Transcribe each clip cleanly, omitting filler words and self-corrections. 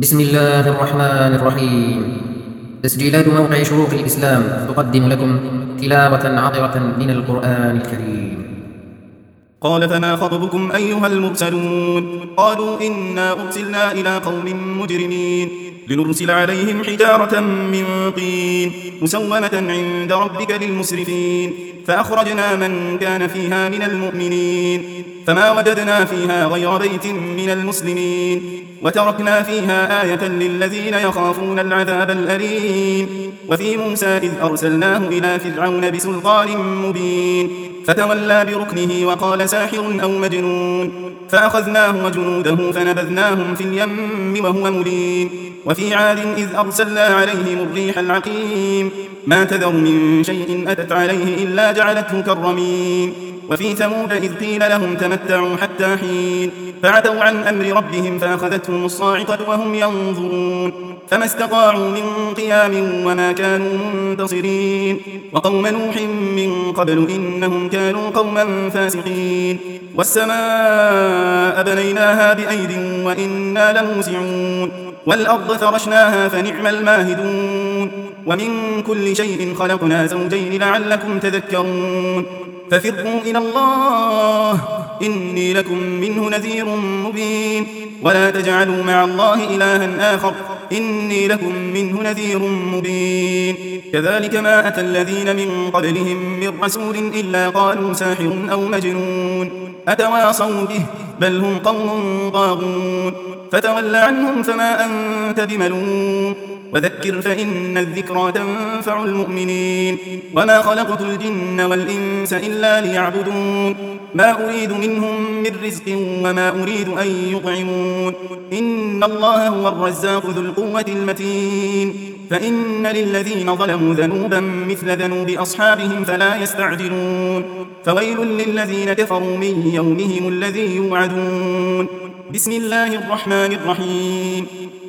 بسم الله الرحمن الرحيم. تسجيلات موقع شروق الإسلام تقدم لكم تلاوة عطرة من القرآن الكريم. قال فما خطبكم أيها المرسلون؟ قالوا إنا أرسلنا إلى قوم مجرمين لنرسل عليهم حجارة من طين مسومة عند ربك للمسرفين فأخرجنا من كان فيها من المؤمنين فما وجدنا فيها غير بيت من المسلمين وتركنا فيها آية للذين يخافون العذاب الأليم. وفي موسى إذ أرسلناه إلى فرعون بسلطان مبين فتولى بركنه وقال ساحر أو مجنون فأخذناه وجنوده فنبذناهم في اليم وهو مليم. وفي عاد إذ أرسلنا عليهم الريح العقيم ما تذر من شيء أتت عليه إلا جعلته كالرميم. وفي ثمود إذ قيل لهم تمتعوا حتى حين فعتوا عن أمر ربهم فأخذتهم الصاعقة وهم ينظرون فما استطاعوا من قيام وما كانوا منتصرين. وقوم نوح من قبل إنهم كانوا قوما فاسقين. والسماء بنيناها بأيد وإنا لموسعون والأرض فرشناها فنعم الماهدون. ومن كل شيء خلقنا زوجين لعلكم تذكرون. ففروا إلى الله إني لكم منه نذير مبين ولا تجعلوا مع الله إلها آخر إني لكم منه نذير مبين. كذلك ما أتى الذين من قبلهم من رسول إلا قالوا ساحر أو مجنون أتواصوا به بل هم قوم طاغون فتول عنهم فما أنت بملوم وذكر فإن الذكرى تنفع المؤمنين. وما خلقت الجن والإنس إلا ليعبدون ما أريد منهم من رزق وما أريد أن يطعمون إن الله هو الرزاق ذو القوة المتين. فإن للذين ظلموا ذنوبا مثل ذنوب أصحابهم فلا يستعجلون فويل للذين كفروا من يومهم الذي يوعدون. بسم الله الرحمن الرحيم.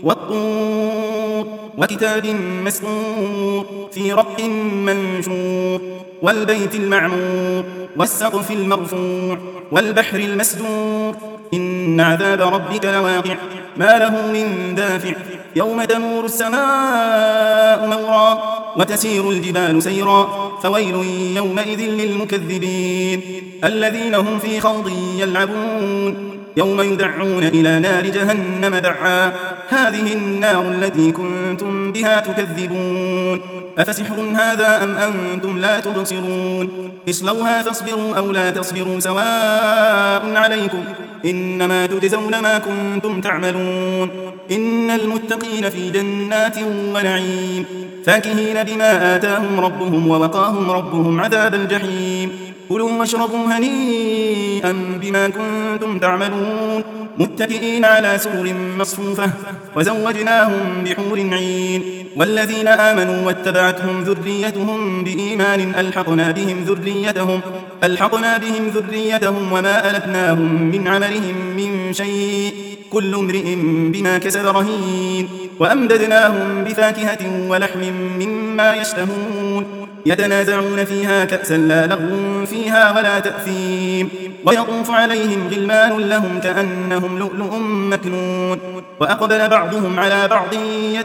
والطور وكتاب مسطور في رق منشور والبيت المعمور والسقف المرفوع والبحر المسجور إن عذاب ربك لواقع ما له من دافع يوم تمور السماء مورا وتسير الجبال سيرا فويل يومئذ للمكذبين الذين هم في خوض يلعبون يوم يدعون إلى نار جهنم دعا هذه النار التي كنتم بها تكذبون أفسحر هذا أم أنتم لا تبصرون اصلوها فاصبروا أو لا تصبروا سواء عليكم إنما تجزون ما كنتم تعملون. إن المتقين في جنات ونعيم فاكهين بما آتاهم ربهم ووقاهم ربهم عذاب الجحيم كلوا واشربوا هنيئا بما كنتم تعملون متكئين على سرر مصفوفة وزوجناهم بحور عين. والذين آمنوا واتبعتهم ذريتهم بإيمان ألحقنا بهم ذريتهم وما ألتناهم من عملهم من شيء كل امرئ بما كسب رهين. وأمددناهم بفاكهة ولحم مما يشتهون يتنازعون فيها كأسا لا لغو فيها ولا تأثيم ويطوف عليهم غلمان لهم كأنهم لؤلؤ مكنون وأقبل بعضهم على بعض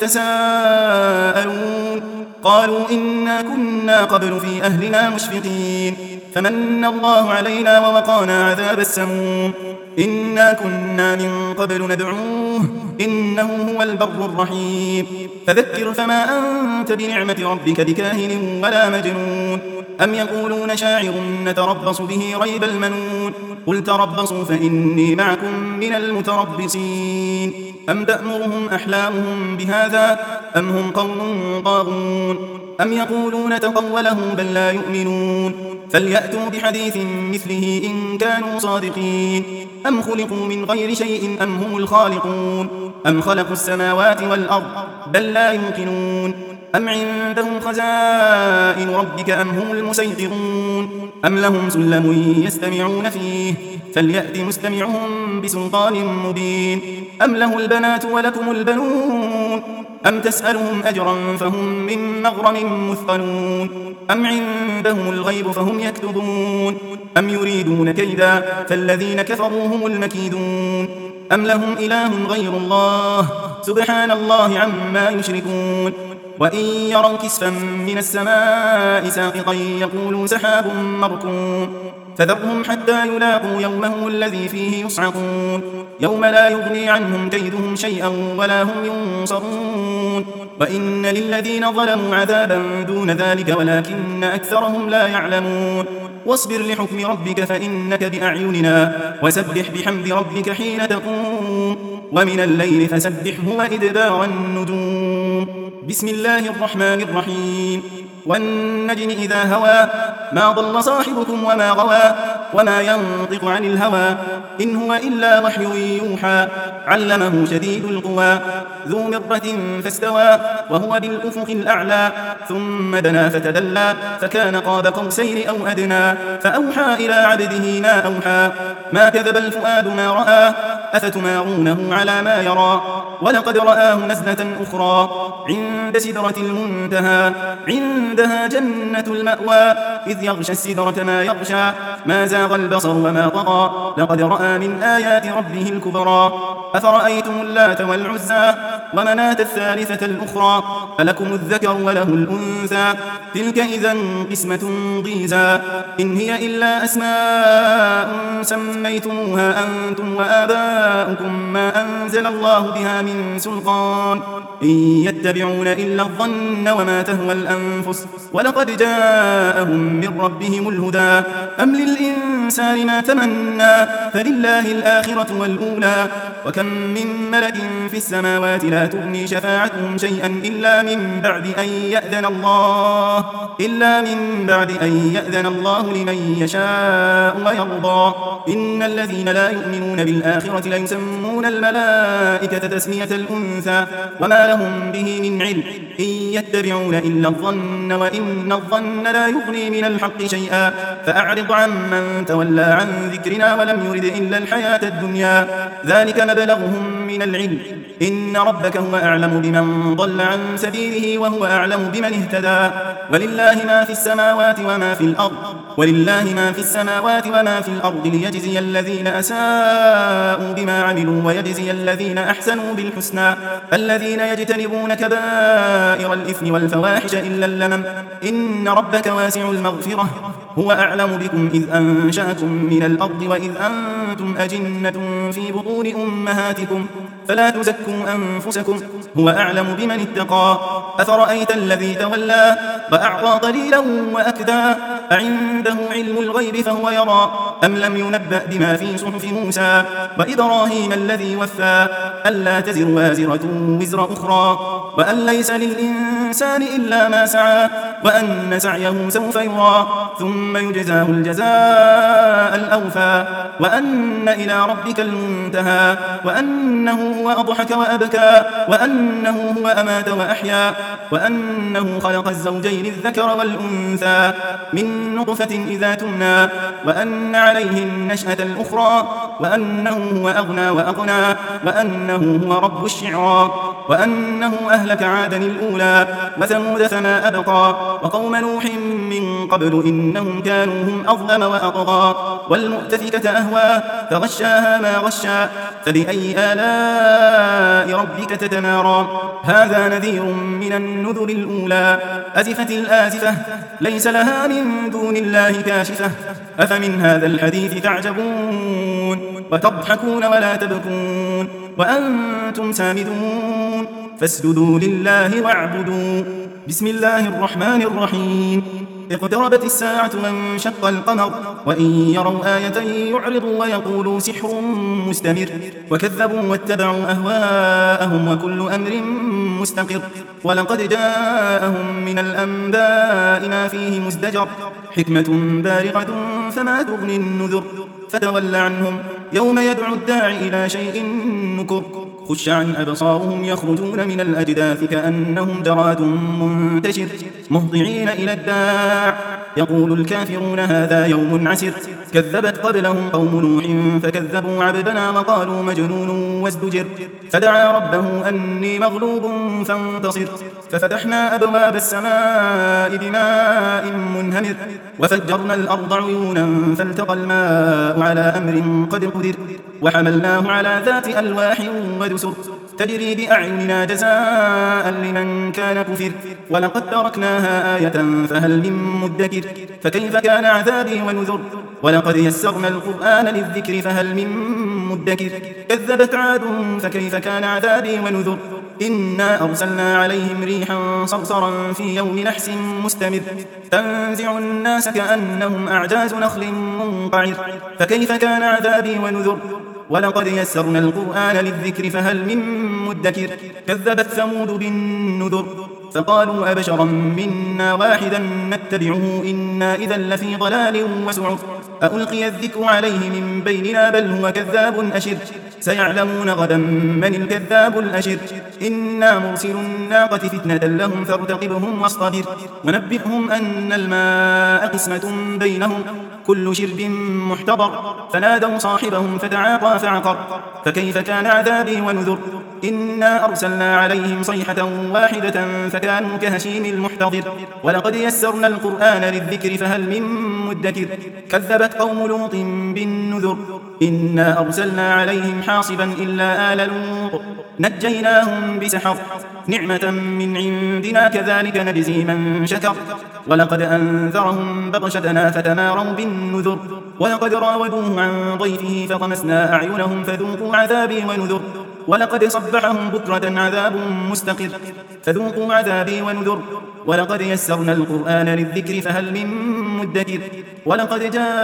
يتساءلون قالوا إنا كنا قبل في أهلنا مشفقين فمن الله علينا ووقانا عذاب السموم إنا كنا من قبل ندعوه إنه هو البر الرحيم. فذكر فما أنت بنعمة ربك بكاهن ولا مجنون أم يقولون شاعر نتربص به ريب المنون قل تربصوا فإني معكم من المتربصين أم تأمرهم أحلامهم بهذا أم هم قوم طاغون أم يقولون تقوله بل لا يؤمنون فليأتوا بحديث مثله إن كانوا صادقين أم خلقوا من غير شيء أم هم الخالقون أم خلقوا السماوات والأرض بل لا يوقنون أم عندهم خزائن ربك أم هم المسيطرون أم لهم سلم يستمعون فيه فليأت مستمعهم بسلطان مبين أم له البنات ولكم البنون أم تسألهم أجرا فهم من مغرم مثقلون أم عندهم الغيب فهم يكتبون أم يريدون كيدا فالذين كفروا هم المكيدون أم لهم إله غير الله سبحان الله عما يشركون وإن يروا كسفا من السماء ساقطا يقولوا سحاب مركوم فذرهم حتى يلاقوا يومهم الذي فيه يصعقون يوم لا يغني عنهم كيدهم شيئا ولا هم ينصرون وإن للذين ظلموا عذابا دون ذلك ولكن أكثرهم لا يعلمون واصبر لحكم ربك فإنك بأعيننا وسبح بحمد ربك حين تقوم ومن الليل فسبحه وإدبار النجوم بسم الله الرحمن الرحيم والنجم إذا هوى ما ضل صاحبكم وما غوى وما ينطق عن الهوى إن هو إلا وحي يوحى علمه شديد القوى ذو مرة فاستوى وهو بالأفق الأعلى ثم دنا فتدلى فكان قاب قوسين أو أدنى فأوحى إلى عبده ما أوحى ما كذب الفؤاد ما رأى أفتمارونه على ما يرى ولقد رآه نزلة أخرى عند سدرة المنتهى عندها جنة المأوى إذ يغشى السدرة ما يغشى ما زاغ البصر وما طغى لقد رأى من آيات ربه الكبرى أفرأيتم اللات والعزى ومناة الثالثة الأخرى ألكم الذكر وله الأنثى تلك إذا قسمة ضيزى إن هي إلا أسماء سميتموها أنتم وآباؤكم ما أنزل الله بها من سلطان إن يتبعون إلا الظن وما تهوى الأنفس ولقد جاءهم من ربهم الهدى أم للإنسان ما تمنى فلله الآخرة والأولى وكم من ملك في السماوات لا تغني شفاعتهم شيئا إلا من بعد أن يأذن الله لمن يشاء ويرضى إن الذين لا يؤمنون بالآخرة ليسمون الملائكة تسمية الأنثى وما لهم به من علم إن يتبعون إلا الظن وإن الظن لا يغني من الحق شيئا فأعرض عمن تولى عن ذكرنا ولم يرد إلا الحياة الدنيا ذلك مبلغهم من العلم إن ربك هو أعلم بمن ضل عن سبيله وهو أعلم بمن اهتدى ولله ما في السماوات وما في الأرض ليجزي الذين أساءوا بما عملوا ويجزي الذين أحسنوا بالحسنى الذين يجتنبون كبائر الإثم والفواحش إلا اللمم إن ربك واسع المغفرة هو أعلم بكم إذ أنشأكم من الأرض وإذ أنتم أجنة في بطون أمهاتكم فلا تزكوا أنفسكم هو أعلم بمن اتقى أفرأيت الذي تولى وأعطى قليلا وأكدى أعنده علم الغيب فهو يرى أم لم ينبأ بما في صحف موسى وإبراهيم الذي وفى ألا تزر وازرة وزر أخرى وأن ليس للإنسان إلا ما سعى وأن سعيه سوف يرى ثم يجزاه الجزاء الأوفى وأن إلى ربك المنتهى وأنه هو أضحك وأبكى وأنه هو أمات وأحيا وأنه خلق الزوجين الذكر والأنثى من نطفة إذا تمنى وأن عليه النشأة الأخرى وأنه هو أغنى وأقنى وأنه هو رب الشعرى وأنه أهلك عادا الأولى وثمود فما أبقى وقوم نوح من قبل إنهم كانوا هم أظلم وأطغى والمؤتفكة أهوى فغشاها ما غشى فبأي آلاء ربك تتمارى هذا نذير من النذر الأولى أزفت الآزفة ليس لها من دون الله كاشفة أفمن هذا الحديث تعجبون وتضحكون ولا تبكون وأنتم سامدون فاسجدوا لله واعبدوا بسم الله الرحمن الرحيم اقتربت الساعة وانشق القمر وإن يروا آية يعرضوا ويقولوا سحر مستمر وكذبوا واتبعوا أهواءهم وكل أمر مستقر ولقد جاءهم من الأنباء ما فيه مزدجر حكمة بالغة فما تغني النذر فتول عنهم يوم يدعو الداعي إلى شيء نكر خش عن أبصارهم يخرجون من الأجداث كأنهم جراد منتشر مهطعين إلى الداع يقول الكافرون هذا يوم عسر كذبت قبلهم قوم نوح فكذبوا عبدنا وقالوا مجنون وازدجر فدعا ربه أني إني مغلوب فانتصر. ففتحنا أبواب السماء بماء منهمر وفجرنا الأرض عيونا فالتقى الماء على أمر قد قدر وحملناه على ذات ألواح ودسر تجري بأعيننا جزاء لمن كان كفر. ولقد تركناها آية فهل من مدكر فكيف كان عذابي ونذر. ولقد يسرنا القرآن للذكر فهل من مدكر كذبت عاد فكيف كان عذابي ونذر. إنا أرسلنا عليهم ريحا صرصرا في يوم نحس مستمر تنزع الناس كأنهم أعجاز نخل منقعر فكيف كان عذابي ونذر. ولقد يسرنا القرآن للذكر فهل من مدكر كذبت ثمود بالنذر فقالوا أبشرا منا واحدا نتبعه إنا إذا لفي ضلال وسعر. ألقي الذكر عليه من بيننا بل هو كذاب أشر. سيعلمون غدا من الكذاب الأشر. إنا مرسل الناقة فتنة لهم فارتقبهم واصطبر ونبئهم أن الماء قسمة بينهم كل شرب محتضر. فنادوا صاحبهم فتعاطى فعقر فكيف كان عذابي ونذر. إنا أرسلنا عليهم صيحة واحدة فكانوا كهشيم المحتضر. ولقد يسرنا القرآن للذكر فهل من مدكر كذبت قوم لوط بالنذر. إنا أرسلنا عليهم حاصبا إلا آل لوط نجيناهم بسحر نعمة من عندنا كذلك نجزي من شكر. ولقد أنذرهم بطشتنا فتماروا بالنذر. ولقد راودوه عن ضيفه فطمسنا أعينهم فذوقوا عذابي ونذر. ولقد صبحهم بكرة عذاب مستقر فذوقوا عذابي ونذر. ولقد يسرنا القرآن للذكر فهل من مدكر. ولقد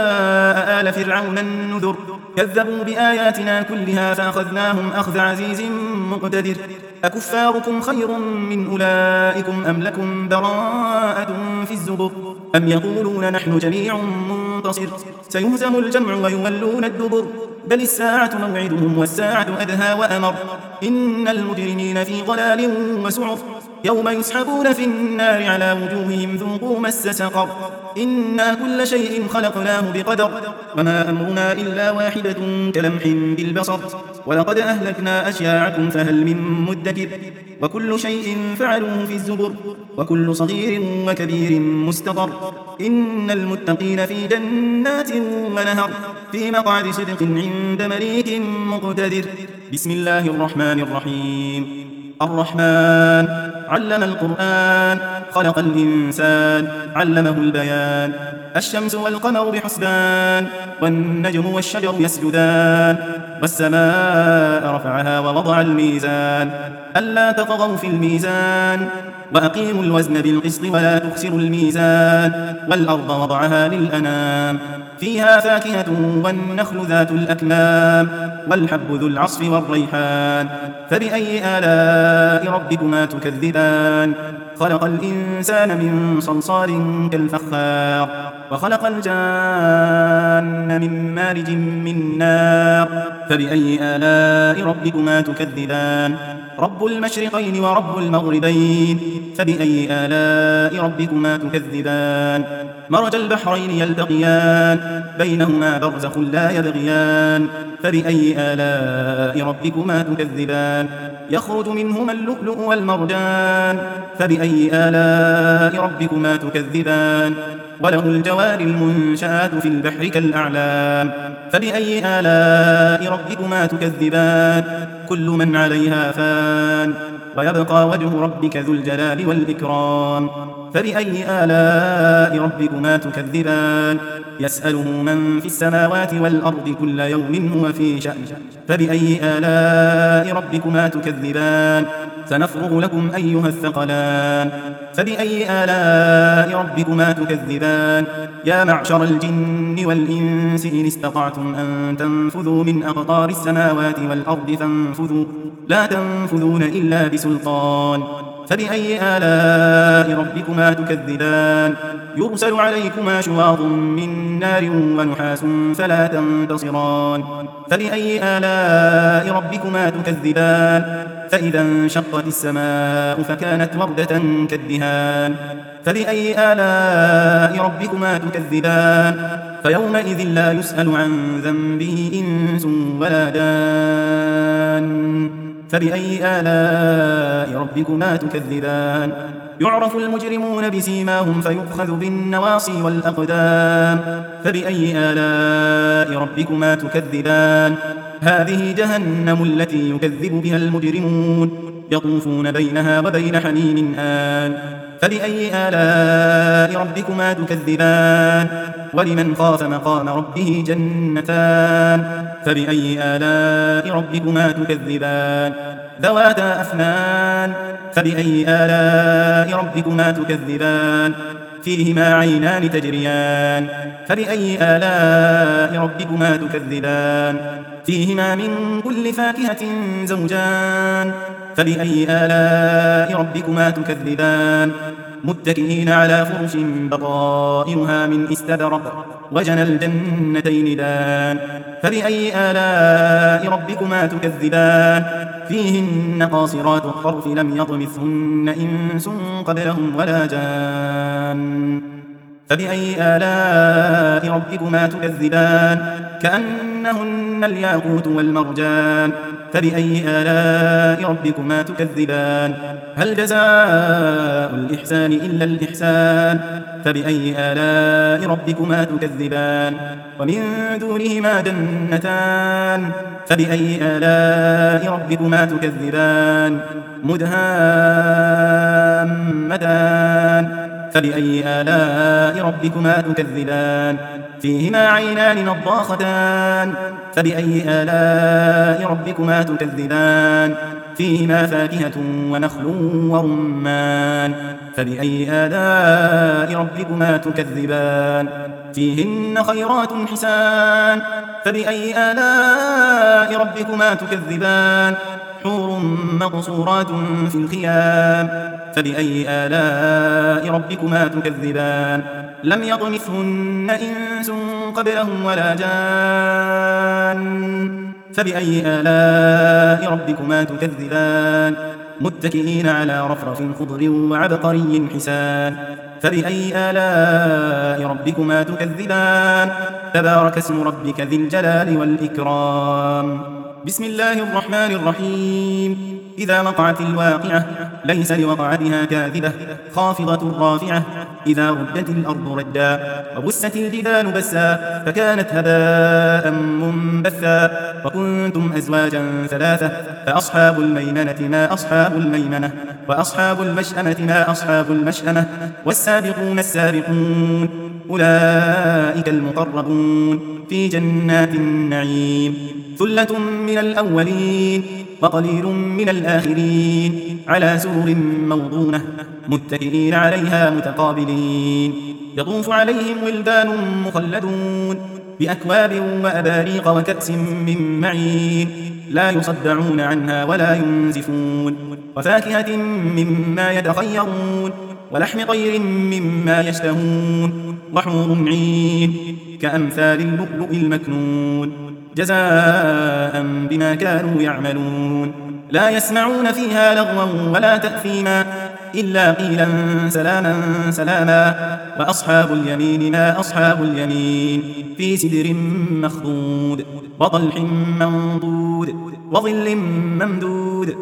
جاء آل فرعون النذر كذبوا بآياتنا كلها فأخذناهم أخذ عزيز مقتدر. أكفاركم خير من أولئكم أم لكم براءة في الزبر أم يقولون نحن جميع منتصر سيهزم الجمع ويولون الدبر بل الساعة موعدهم والساعة أدهى وأمر. إن المجرمين في ضلال وسعر يوم يسحبون في النار على وجوههم ذوقوا مس سقر. إنا كل شيء خلقناه بقدر وما أمرنا إلا واحدة كلمح بالبصر. ولقد أهلكنا أشياعكم فهل من مدكر وكل شيء فعلوه في الزبر وكل صغير وكبير مستقر. إن المتقين في جنات ونهر في مقعد صدق عند مليك مقتدر. بسم الله الرحمن الرحيم. الرحمن علم القرآن خلق الإنسان علمه البيان. الشمس والقمر بحسبان والنجم والشجر يسجدان والسماء رفعها ووضع الميزان ألا تطغوا في الميزان وأقيموا الوزن بالقسط ولا تخسروا الميزان. والأرض وضعها للأنام فيها فاكهة والنخل ذات الأكمام والحب ذو العصف والريحان فبأي آلاء ربكما تكذبان. خلق الإنسان من صلصال كالفخار وخلق الجان من مارج من نار فبأي آلاء ربكما تكذبان. رب المشرقين ورب المغربين فبأي آلاء ربكما تكذبان. مرج البحرين يلتقيان بينهما برزخ لا يبغيان فبأي آلاء ربكما تكذبان. يخرج منهما اللؤلؤ والمرجان فبأي آلاء ربكما تكذبان. وله الجوار المنشآت في البحر كالأعلام فبأي آلاء ربكما تكذبان. كل من عليها فان ويبقى وجه ربك ذو الجلال والإكرام فبأي آلاء ربكما تكذبان. يسأله من في السماوات والأرض كل يوم هو في شأن فبأي آلاء ربكما تكذبان. سنفرغ لكم أيها الثقلان فبأي آلاء ربكما تكذبان. يا معشر الجن والإنس إن استطعتم أن تنفذوا من أقطار السماوات والأرض فانفذوا لا تنفذون إلا بسلطان فبأي آلاء ربكما تكذبان. يرسل عليكما شواظ من نار ونحاس فلا تنتصران فبأي آلاء ربكما تكذبان. فإذا انشقت السماء فكانت وردة كالدهان فبأي آلاء ربكما تكذبان. فيومئذ لا يسأل عن ذنبه إنس ولا جان فبأي آلاء ربكما تكذبان يعرف المجرمون بسيماهم فيؤخذ بالنواصي والأقدام فبأي آلاء ربكما تكذبان هذه جهنم التي يكذب بها المجرمون يطوفون بينها وبين حميم آن فبأي آلاء ربكما تكذبان ولمن خاف مقام ربه جنتان فبأي آلاء ربكما تكذبان ذواتا أفنان فبأي آلاء ربكما تكذبان فيهما عينان تجريان فبأي آلاء ربكما تكذبان فيهما من كل فاكهة زوجان فبأي آلاء ربكما تكذبان متكئين على فرش بطائنها من استبرق وجنى الجنتين دان فبأي آلاء ربكما تكذبان فيهن قاصرات الطرف لم يطمثهن إنس قبلهم ولا جان فبأي آلاء ربكما تكذبان كأنهن الياقوت والمرجان فبأي آلاء ربكما تكذبان هل جزاء الإحسان إلا الإحسان فبأي آلاء ربكما تكذبان ومن دونهما جنتان فبأي آلاء ربكما تكذبان مدهامتان فبأي آلاء ربكما تكذبان فيهما عينان نضاختان فبأي آلاء ربكما تكذبان فيهما فاكهة ونخل ورمان فبأي آلاء ربكما تكذبان فيهن خيرات حسان فبأي آلاء ربكما تكذبان حور مقصورات في الخيام فبأي آلاء ربكما تكذبان لم يطمثهن إنس قبلهم ولا جان فبأي آلاء ربكما تكذبان متكئين على رفرف خضر وعبقري حسان فبأي آلاء ربكما تكذبان تبارك اسم ربك ذي الجلال والإكرام بسم الله الرحمن الرحيم إذا وقعت الواقعة ليس لوقعتها كاذبة خافضة رافعة إذا ردت الأرض ردا وبست الجبال بسا فكانت هباء منبثا وكنتم أزواجا ثلاثة فأصحاب الميمنة ما أصحاب الميمنة وأصحاب المشأمة ما أصحاب المشأمة والسابقون السابقون أولئك المقربون في جنات النعيم ثلة من الأولين وقليل من الآخرين على سرر موضونة متكئين عليها متقابلين يطوف عليهم ولدان مخلدون بأكواب وأباريق وكأس من معين لا يصدعون عنها ولا ينزفون وفاكهة مما يتخيرون ولحم طير مما يشتهون وحور عين كأمثال اللؤلؤ المكنون جزاء بما كانوا يعملون لا يسمعون فيها لغوا ولا تأثيما إلا قيلا سلاما سلاما وأصحاب اليمين ما أصحاب اليمين في سدر مخضود وطلح منضود وظل ممدود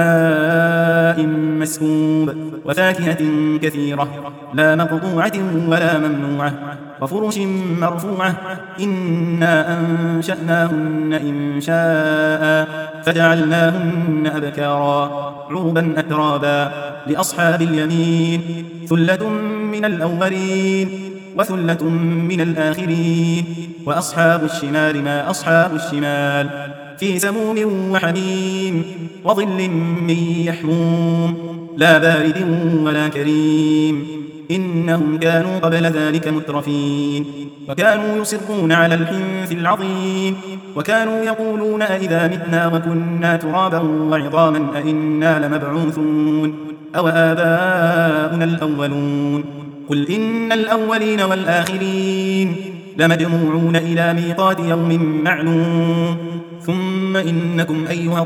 وماء مسكوب وفاكهة كثيرة لا مقطوعة ولا ممنوعة وفرش مرفوعة إنا أنشأناهن إنشاء فجعلناهن أبكارا عربا أترابا لأصحاب اليمين ثلة من الأولين وثلة من الآخرين وأصحاب الشمال ما أصحاب الشمال في سموم وحميم وظل من يحموم لا بارد ولا كريم إنهم كانوا قبل ذلك مترفين وكانوا يصرون على الحنث العظيم وكانوا يقولون أئذا متنا وكنا ترابا وعظاما أئنا لمبعوثون أو آباؤنا الأولون قل إن الأولين والآخرين لمجموعون إلى ميقات يوم معلوم ثم إنكم أيها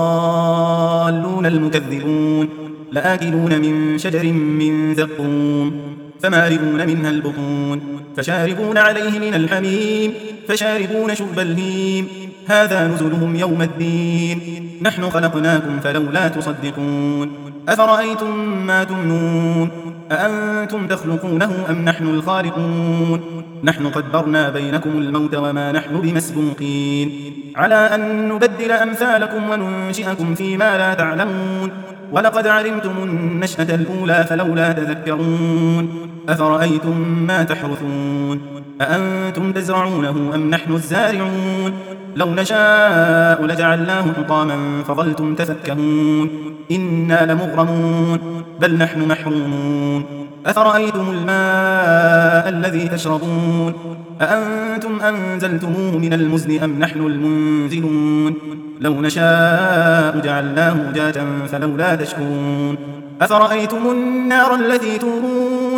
الضالون المكذبون لآكلون من شجر من زقوم فمالئون منها البطون فشاربون عليه من الحميم فشاربون شرب الهيم هذا نزلهم يوم الدين نحن خلقناكم فلولا تصدقون أفرأيتم ما تمنون أأنتم تخلقونه أم نحن الخالقون نحن قدرنا بينكم الموت وما نحن بمسبوقين على أن نبدل أمثالكم وننشئكم فيما لا تعلمون ولقد علمتم النشأة الأولى فلولا تذكرون أفرأيتم ما تحرثون أأنتم تزرعونه أم نحن الزارعون لو نشاء لجعلناه حطاما فظلتم تفكهون إنا لمغرمون بل نحن محرومون أفرأيتم الماء الذي تشربون أأنتم أنزلتموه من المزن أم نحن المنزلون لو نشاء جعلناه أجاجا فلولا تشكرون أفرأيتم النار التي تورون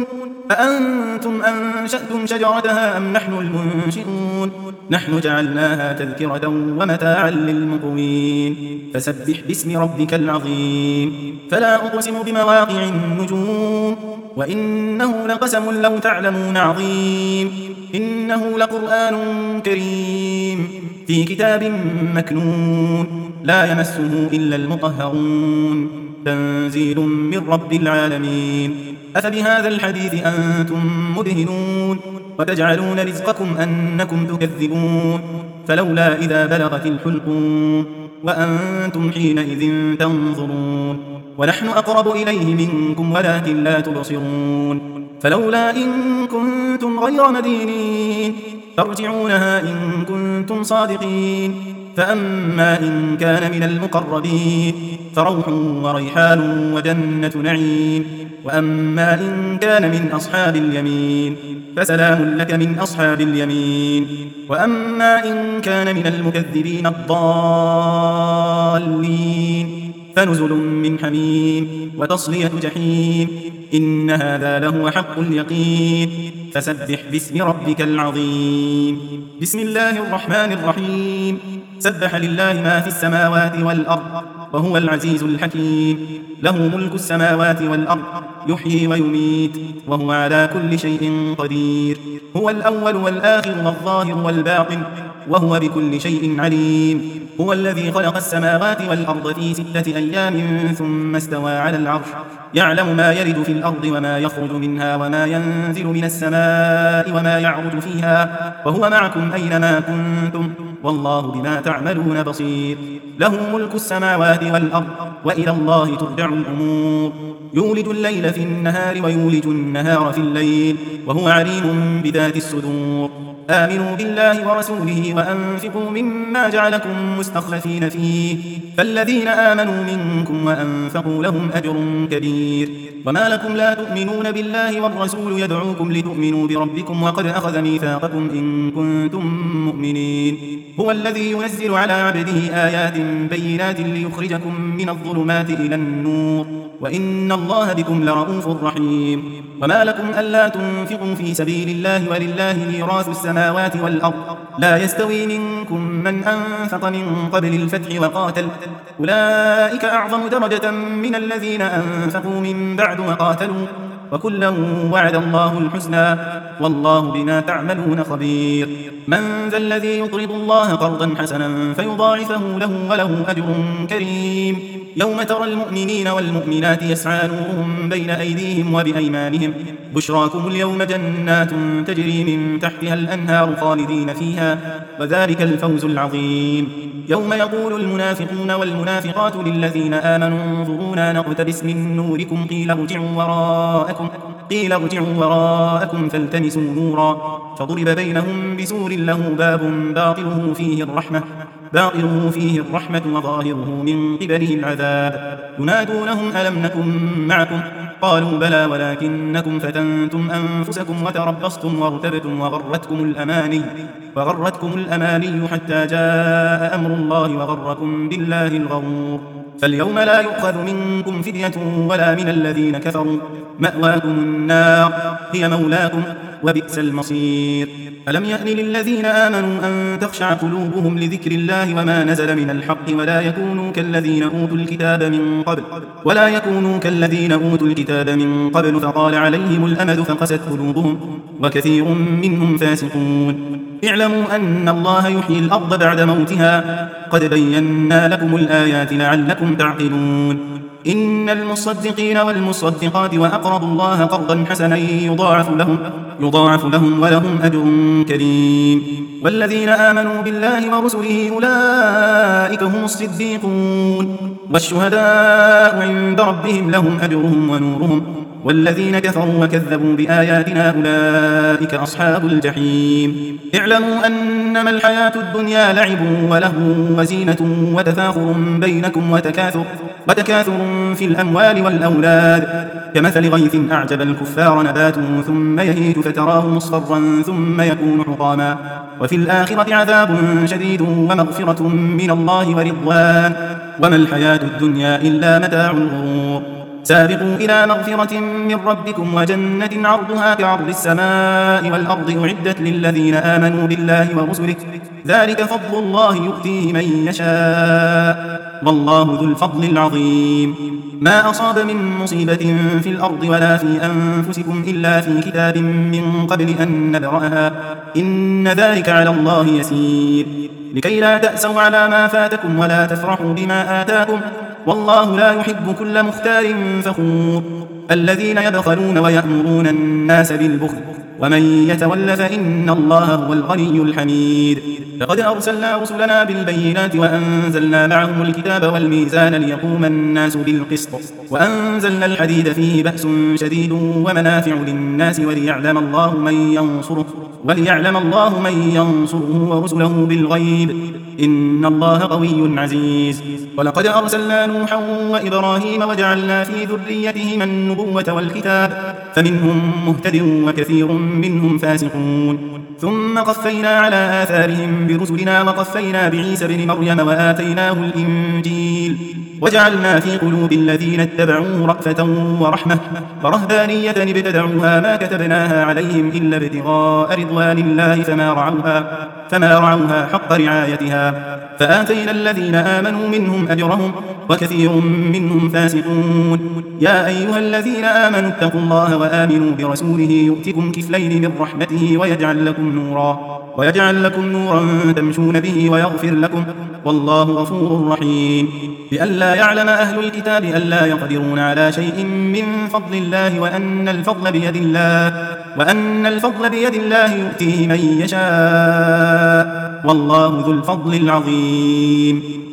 أأنتم أنشأتم شجرتها أم نحن المنشئون نحن جعلناها تذكرة ومتاعا للمقوين فسبح باسم ربك العظيم فلا أقسم بمواقع النجوم وإنه لقسم لو تعلمون عظيم إنه لقرآن كريم في كتاب مكنون لا يمسه إلا المطهرون تنزيل من رب العالمين أفبهذا الحديث أنتم مدهنون وتجعلون رزقكم أنكم تكذبون فلولا إذا بلغت الحلقوم وأنتم حينئذ تنظرون ونحن أقرب إليه منكم ولكن لا تبصرون فلولا إن كنتم غير مدينين ترجعونها إن كنتم صادقين فأما إن كان من المقربين فروح وريحان وجنة نعيم وأما إن كان من أصحاب اليمين فسلام لك من أصحاب اليمين وأما إن كان من المكذبين الضالين فنزل من حميم وتصلية جحيم إن هذا لهو حق اليقين فسبح باسم ربك العظيم بسم الله الرحمن الرحيم سبح لله ما في السماوات والأرض وهو العزيز الحكيم له ملك السماوات والأرض يحيي ويميت وهو على كل شيء قدير هو الأول والآخر والظاهر والباطن وهو بكل شيء عليم هو الذي خلق السماوات والأرض في 6 أيام ثم استوى على العرش يعلم ما يلد في الأرض وما يخرج منها وما ينزل من السماء وما يعرج فيها وهو معكم أينما كنتم والله بما تعملون بصير له ملك السماوات والأرض وإلى الله ترجع الأمور يولج الليل في النهار ويولج النهار في الليل وهو عليم بذات الصدور آمنوا بالله ورسوله وأنفقوا مما جعلكم مستخلفين فيه فالذين آمنوا منكم وأنفقوا لهم أجر كبير وما لكم لا تؤمنون بالله والرسول يدعوكم لتؤمنوا بربكم وقد أخذ ميثاقكم إن كنتم مؤمنين هو الذي ينزل على عبده آيات بينات ليخرجكم من الظلمات إلى النور وإن الله بكم لرؤوف رحيم وما لكم ألا تنفقوا في سبيل الله ولله ميراث السماوات والأرض لا يستوي منكم من أنفق من قبل الفتح وقاتل أولئك أعظم درجة من الذين أنفقوا من بعد وقاتلوا وكلا وعد الله الحسنى والله بما تعملون خبير من ذا الذي يقرض الله قرضا حسنا فيضاعفه له وله أجر كريم يوم ترى المؤمنين والمؤمنات يسعى نورهم بين أيديهم وبأيمانهم بشراكم اليوم جنات تجري من تحتها الأنهار خالدين فيها وذلك الفوز العظيم يوم يقول المنافقون والمنافقات للذين آمنوا انظرونا نقتبس من نوركم قيل ارجعوا وراءكم فالتمسوا نورا فضرب بينهم بسور له باب باطنه فيه الرحمة وظاهره من قبله العذاب ينادونهم ألم نكن معكم قالوا بلى ولكنكم فتنتم أنفسكم وتربصتم وارتبتم وغرتكم الأماني حتى جاء أمر الله وغركم بالله الغرور فاليوم لا يؤخذ منكم فدية ولا من الذين كفروا مأواكم النار هي مولاكم وبئس المصير ألم يأن للذين آمنوا أن تخشع قلوبهم لذكر الله وما نزل من الحق ولا يكونوا كالذين أوتوا الكتاب من قبل فطال عليهم الأمد فقست قلوبهم وكثير منهم فاسقون اعلموا أن الله يحيي الأرض بعد موتها قد بينا لكم الآيات لعلكم تعقلون إن المصدقين والمصدقات وأقرضوا الله قرضا حسنا يضاعف لهم ولهم أجر كريم والذين آمنوا بالله ورسله أولئك هم الصديقون والشهداء عند ربهم لهم أجرهم ونورهم والذين كفروا وكذبوا بآياتنا أولئك أصحاب الجحيم اعلموا أنما الحياة الدنيا لعب ولهو وزينة وتفاخر بينكم وتكاثر في الأموال والأولاد كمثل غيث أعجب الكفار نباته ثم يهيج فتراه مصفرا ثم يكون حطاما وفي الآخرة عذاب شديد ومغفرة من الله ورضوان وما الحياة الدنيا إلا متاع الغرور سابقوا إلى مغفرة من ربكم وجنة عرضها كعرض السماء والأرض أعدت للذين آمنوا بالله ورسله ذلك فضل الله يؤتيه من يشاء والله ذو الفضل العظيم ما أصاب من مصيبة في الأرض ولا في أنفسكم إلا في كتاب من قبل أن نبرأها إن ذلك على الله يسير لكي لا تأسوا على ما فاتكم ولا تفرحوا بما آتاكم والله لا يحب كل مختال فخور الذين يبخلون ويأمرون الناس بالبخل ومن يتول فإن الله هو الغني الحميد لقد أرسلنا رسلنا بالبينات وأنزلنا معهم الكتاب والميزان ليقوم الناس بالقسط وأنزلنا الحديد فيه بأس شديد ومنافع للناس وليعلم الله من ينصره ورسله بالغيب إن الله قوي عزيز ولقد أرسلنا نوحا وإبراهيم وجعلنا في ذريتهما النبوة والكتاب فمنهم مهتد وكثير منهم فاسقون ثم قفينا على آثارهم برسلنا وقفينا بعيسى بن مريم وآتيناه الإنجيل وجعلنا في قلوب الذين اتبعوه رأفة ورحمة ورهبانية ابتدعوها ما كتبناها عليهم إلا ابتغاء رضوان الله فما رعوها حق رعايتها فآتينا الذين آمنوا منهم أجرهم وكثير منهم فاسقون يا أيها الذين آمنوا اتقوا الله وآمنوا برسوله يؤتكم كفلين من رحمته ويجعل لكم نورا تمشون به ويغفر لكم والله غفور رحيم لئلا يعلم أهل الكتاب ألا يقدرون على شيء من فضل الله وأن الفضل بيد الله يؤتيه من يشاء والله ذو الفضل العظيم